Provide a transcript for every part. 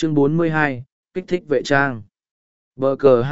Chương 42, kích thích vệ trang. Bờ cờ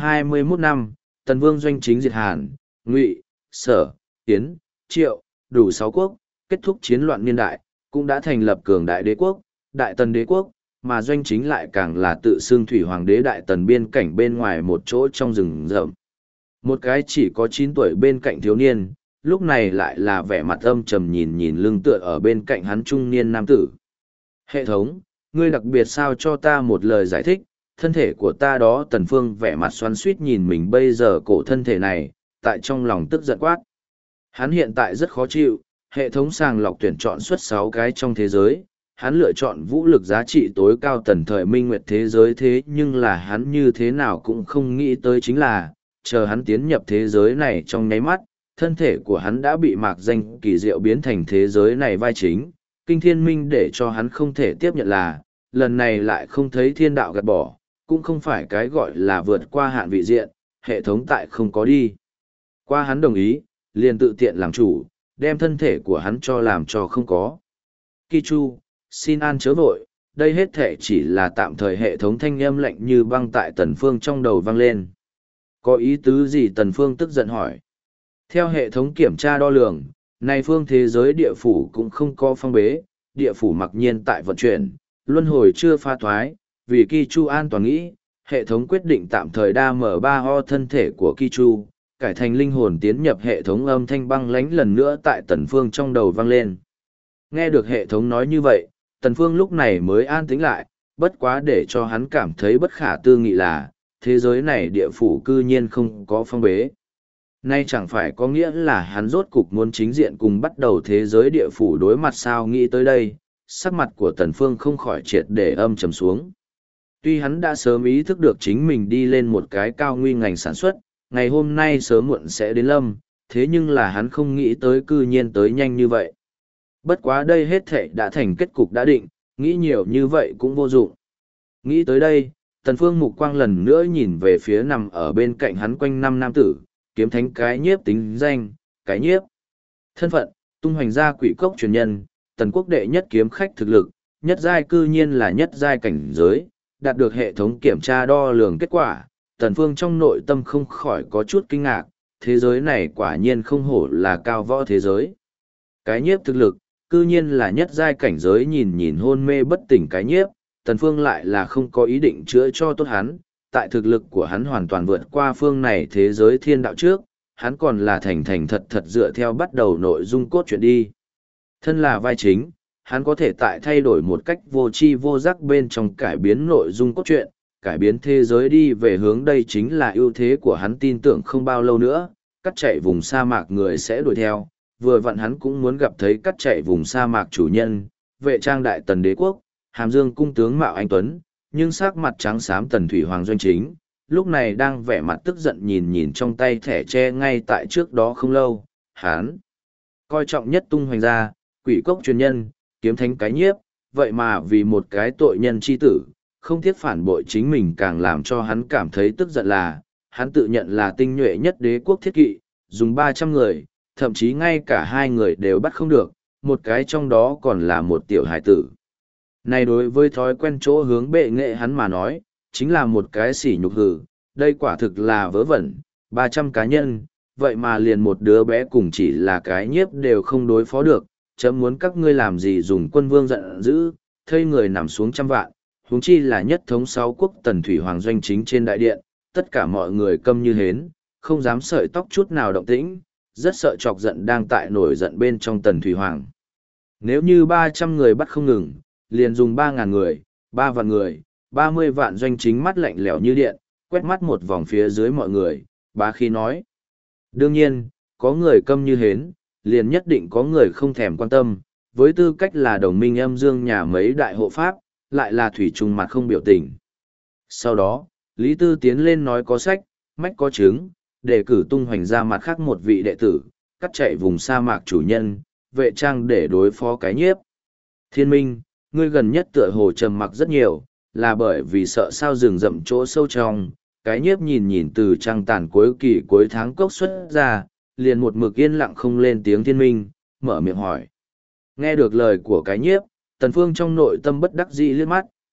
221 năm, Tần Vương doanh chính diệt Hàn, Ngụy, Sở, Yến, Triệu, đủ 6 quốc, kết thúc chiến loạn niên đại, cũng đã thành lập cường đại đế quốc, Đại Tần đế quốc, mà doanh chính lại càng là tự xưng thủy hoàng đế Đại Tần biên cảnh bên ngoài một chỗ trong rừng rậm. Một cái chỉ có 9 tuổi bên cạnh thiếu niên, lúc này lại là vẻ mặt âm trầm nhìn nhìn lưng tựa ở bên cạnh hắn trung niên nam tử. Hệ thống, ngươi đặc biệt sao cho ta một lời giải thích, thân thể của ta đó. Tần Phương vẻ mặt xoắn xuýt nhìn mình bây giờ cổ thân thể này, tại trong lòng tức giận quát. Hắn hiện tại rất khó chịu, hệ thống sàng lọc tuyển chọn xuất 6 cái trong thế giới, hắn lựa chọn vũ lực giá trị tối cao tần thời minh nguyệt thế giới, thế nhưng là hắn như thế nào cũng không nghĩ tới chính là, chờ hắn tiến nhập thế giới này trong nháy mắt, thân thể của hắn đã bị mạc danh kỳ diệu biến thành thế giới này vai chính. Kinh thiên minh để cho hắn không thể tiếp nhận là, lần này lại không thấy thiên đạo gạt bỏ, cũng không phải cái gọi là vượt qua hạn vị diện, hệ thống tại không có đi. Qua hắn đồng ý, liền tự tiện làm chủ, đem thân thể của hắn cho làm cho không có. Ki Chu, xin an chớ vội, đây hết thể chỉ là tạm thời. Hệ thống thanh âm lạnh như băng tại Tần Phương trong đầu vang lên. Có ý tứ gì? Tần Phương tức giận hỏi. Theo hệ thống kiểm tra đo lường, này phương thế giới địa phủ cũng không có phong bế, địa phủ mặc nhiên tại vận chuyển, luân hồi chưa pha thoái, vì Ki Chu an toàn nghĩ, hệ thống quyết định tạm thời đa mở 3 thân thể của Ki Chu, cải thành linh hồn tiến nhập hệ thống. Âm thanh băng lãnh lần nữa tại Tần Phương trong đầu vang lên. Nghe được hệ thống nói như vậy, Tần Phương lúc này mới an tĩnh lại, bất quá để cho hắn cảm thấy bất khả tư nghị là, thế giới này địa phủ cư nhiên không có phong bế. Nay chẳng phải có nghĩa là hắn rốt cục muốn chính diện cùng bắt đầu thế giới địa phủ đối mặt sao? Nghĩ tới đây, sắc mặt của Tần Phương không khỏi triệt để âm trầm xuống. Tuy hắn đã sớm ý thức được chính mình đi lên một cái cao nguy ngành sản xuất, ngày hôm nay sớm muộn sẽ đến lâm, thế nhưng là hắn không nghĩ tới cư nhiên tới nhanh như vậy. Bất quá đây hết thảy đã thành kết cục đã định, nghĩ nhiều như vậy cũng vô dụng. Nghĩ tới đây, Tần Phương mục quang lần nữa nhìn về phía nằm ở bên cạnh hắn quanh năm nam tử, kiếm thánh cái nhiếp, tính danh, cái nhiếp. Thân phận, tung hoành gia quỷ cốc truyền nhân, tần quốc đệ nhất kiếm khách. Thực lực, nhất giai, cư nhiên là nhất giai cảnh giới, đạt được hệ thống kiểm tra đo lường kết quả. Tần Phương trong nội tâm không khỏi có chút kinh ngạc, thế giới này quả nhiên không hổ là cao võ thế giới. Cái nhiếp thực lực, cư nhiên là nhất giai cảnh giới. Nhìn nhìn hôn mê bất tỉnh cái nhiếp, Tần Phương lại là không có ý định chữa cho tốt hắn. Tại thực lực của hắn hoàn toàn vượt qua phương này thế giới thiên đạo trước, hắn còn là thành thành thật thật dựa theo bắt đầu nội dung cốt truyện đi. Thân là vai chính, hắn có thể tại thay đổi một cách vô tri vô giác bên trong cải biến nội dung cốt truyện, cải biến thế giới đi về hướng. Đây chính là ưu thế của hắn. Tin tưởng không bao lâu nữa, cắt chạy vùng sa mạc người sẽ đuổi theo. Vừa vặn hắn cũng muốn gặp thấy cắt chạy vùng sa mạc chủ nhân, vệ trang Đại Tần đế quốc, Hàm Dương cung tướng Mạo Anh Tuấn, nhưng sắc mặt trắng xám Tần Thủy Hoàng doanh chính, lúc này đang vẻ mặt tức giận nhìn nhìn trong tay thẻ tre. Ngay tại trước đó không lâu, hắn coi trọng nhất tung hoành gia, quỷ cốc truyền nhân, kiếm thánh cái nhiếp, vậy mà vì một cái tội nhân chi tử, không tiếc phản bội chính mình. Càng làm cho hắn cảm thấy tức giận là, hắn tự nhận là tinh nhuệ nhất đế quốc thiết kỵ, dùng 300 người, thậm chí ngay cả 2 người đều bắt không được, một cái trong đó còn là một tiểu hải tử. Này đối với thói quen chỗ hướng bệ nghệ hắn mà nói, chính là một cái sỉ nhục hử. Đây quả thực là vớ vẩn. 300 cá nhân, vậy mà liền một đứa bé cùng chỉ là cái nhiếp đều không đối phó được. Chấm muốn các ngươi làm gì? Dùng quân vương giận dữ, thây người nằm xuống trăm vạn, huống chi là nhất thống 6 quốc. Tần Thủy Hoàng doanh chính trên đại điện, tất cả mọi người câm như hến, không dám sợi tóc chút nào động tĩnh, rất sợ chọc giận đang tại nổi giận bên trong Tần Thủy Hoàng. Nếu như 300 người bắt không ngừng, liền dùng 3.000 người, 3 vạn người, 30 vạn. doanh chính mắt lạnh lẽo như điện, quét mắt một vòng phía dưới mọi người, bá khí nói. Đương nhiên, có người câm như hến, liền nhất định có người không thèm quan tâm, với tư cách là đồng minh âm dương nhà mấy đại hộ pháp, lại là thủy chung mặt không biểu tình. Sau đó, Lý Tư tiến lên nói có sách, mách có chứng, để cử tung hoành ra mặt khác một vị đệ tử, cắt chạy vùng sa mạc chủ nhân, vệ trang để đối phó cái nhiếp. Thiên Minh, ngươi gần nhất tựa hồ trầm mặc rất nhiều, là bởi vì sợ sao? Rừng rậm chỗ sâu trong. Cái nhiếp nhìn nhìn từ trăng tàn cuối kỳ cuối tháng cốc xuất ra, liền một mực yên lặng không lên tiếng. Thiên Minh mở miệng hỏi. Nghe được lời của cái nhiếp, Tần Phương trong nội tâm bất đắc dĩ liếc mắt,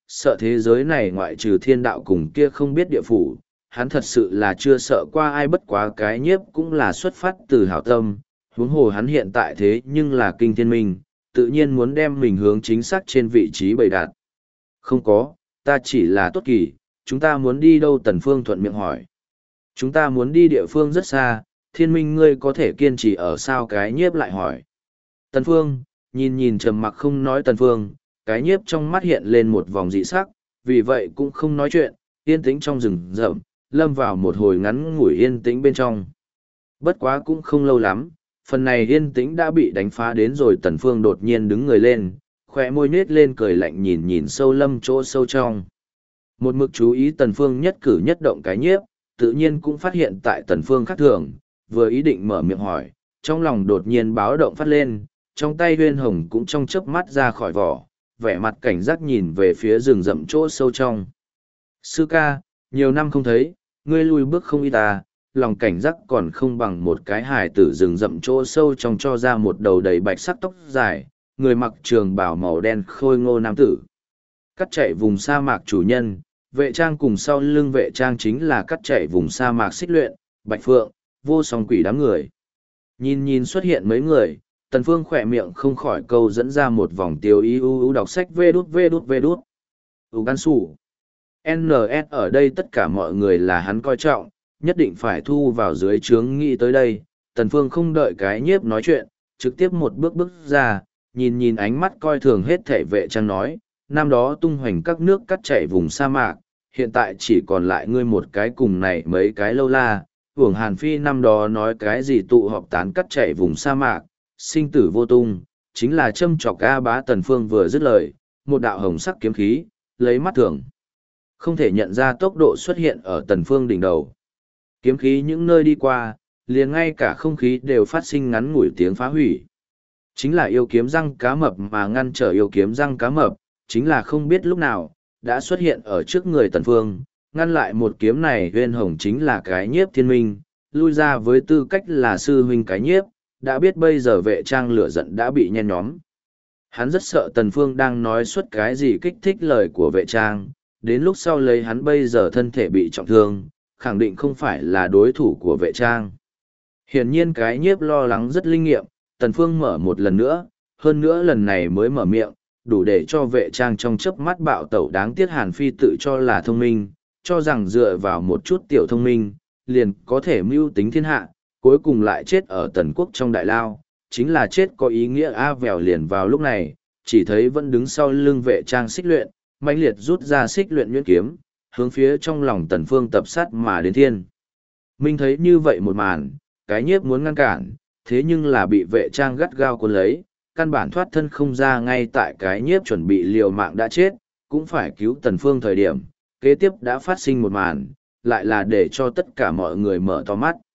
sợ thế giới này ngoại trừ thiên đạo cùng kia không biết địa phủ, hắn thật sự là chưa sợ qua ai, bất quá cái nhiếp cũng là xuất phát từ hảo tâm, huống hồ hắn hiện tại thế nhưng là kinh thiên minh, tự nhiên muốn đem mình hướng chính xác trên vị trí bày đặt. Không có, ta chỉ là tốt kỳ, chúng ta muốn đi đâu? Tần Phương thuận miệng hỏi. Chúng ta muốn đi địa phương rất xa, thiên minh ngươi có thể kiên trì ở sao? Cái nhiếp lại hỏi. Tần Phương, nhìn trầm mặc không nói Tần Phương, cái nhiếp trong mắt hiện lên một vòng dị sắc, vì vậy cũng không nói chuyện, yên tĩnh trong rừng rậm, lâm vào một hồi ngắn ngủi yên tĩnh bên trong. Bất quá cũng không lâu lắm, phần này yên tĩnh đã bị đánh phá đến rồi. Tần Phương đột nhiên đứng người lên, khóe môi nết lên cười lạnh nhìn sâu lâm chỗ sâu trong. Một mực chú ý Tần Phương nhất cử nhất động cái nhiếp, tự nhiên cũng phát hiện tại Tần Phương khác thường, vừa ý định mở miệng hỏi, trong lòng đột nhiên báo động phát lên, trong tay huyên hồng cũng trong chớp mắt ra khỏi vỏ, vẻ mặt cảnh giác nhìn về phía rừng rậm chỗ sâu trong. Sư ca, nhiều năm không thấy, ngươi lùi bước không ít ta, lòng cảnh giác còn không bằng một cái hài tử rừng rậm chỗ sâu trong cho ra một đầu đầy bạch sắc tóc dài, người mặc trường bào màu đen khôi ngô nam tử. Cắt chạy vùng sa mạc chủ nhân, vệ trang cùng sau lưng vệ trang chính là cắt chạy vùng sa mạc xích luyện, bạch phượng, vô song quỷ đám người. Nhìn xuất hiện mấy người, Tần Phương khỏe miệng không khỏi câu dẫn ra một vòng tiêu ý đọc sách vê đút. Gan sủ. NS ở đây tất cả mọi người là hắn coi trọng, nhất định phải thu vào dưới trướng. Nghĩ tới đây, Tần Phương không đợi cái nhiếp nói chuyện, trực tiếp một bước ra, nhìn ánh mắt coi thường hết thảy vệ trang nói, năm đó tung hoành các nước cắt chảy vùng sa mạc, hiện tại chỉ còn lại ngươi một cái cùng này mấy cái lâu la. Hưởng Hàn Phi năm đó nói cái gì tụ họp tán cắt chảy vùng sa mạc, sinh tử vô tung, chính là châm chọc A Bá. Tần Phương vừa dứt lời, một đạo hồng sắc kiếm khí, lấy mắt thường không thể nhận ra tốc độ xuất hiện ở Tần Phương đỉnh đầu. Kiếm khí những nơi đi qua, liền ngay cả không khí đều phát sinh ngắn ngủi tiếng phá hủy. Chính là yêu kiếm răng cá mập mà ngăn trở yêu kiếm răng cá mập, chính là không biết lúc nào, đã xuất hiện ở trước người Tần Phương, ngăn lại một kiếm này. Huyên hồng chính là cái nhiếp thiên minh, lui ra với tư cách là sư huynh cái nhiếp, đã biết bây giờ vệ trang lửa giận đã bị nhen nhóm. Hắn rất sợ Tần Phương đang nói suốt cái gì kích thích lời của vệ trang, đến lúc sau lấy hắn bây giờ thân thể bị trọng thương, khẳng định không phải là đối thủ của vệ trang. Hiển nhiên cái nhiếp lo lắng rất linh nghiệm, Tần Phương mở một lần nữa, hơn nữa lần này mới mở miệng, đủ để cho vệ trang trong chớp mắt bạo tẩu. Đáng tiếc Hàn Phi tự cho là thông minh, cho rằng dựa vào một chút tiểu thông minh, liền có thể mưu tính thiên hạ, cuối cùng lại chết ở Tần Quốc trong đại lao, chính là chết có ý nghĩa. A Vèo liền vào lúc này, chỉ thấy vẫn đứng sau lưng vệ trang xích luyện, mãnh liệt rút ra xích luyện nhuyễn kiếm, hướng phía trong lòng Tần Phương tập sát mà đến. Thiên Minh thấy như vậy một màn, cái nhiếp muốn ngăn cản, thế nhưng là bị vệ trang gắt gao cuốn lấy, căn bản thoát thân không ra. Ngay tại cái nhiếp chuẩn bị liều mạng đã chết, cũng phải cứu Tần Phương thời điểm, kế tiếp đã phát sinh một màn, lại là để cho tất cả mọi người mở to mắt.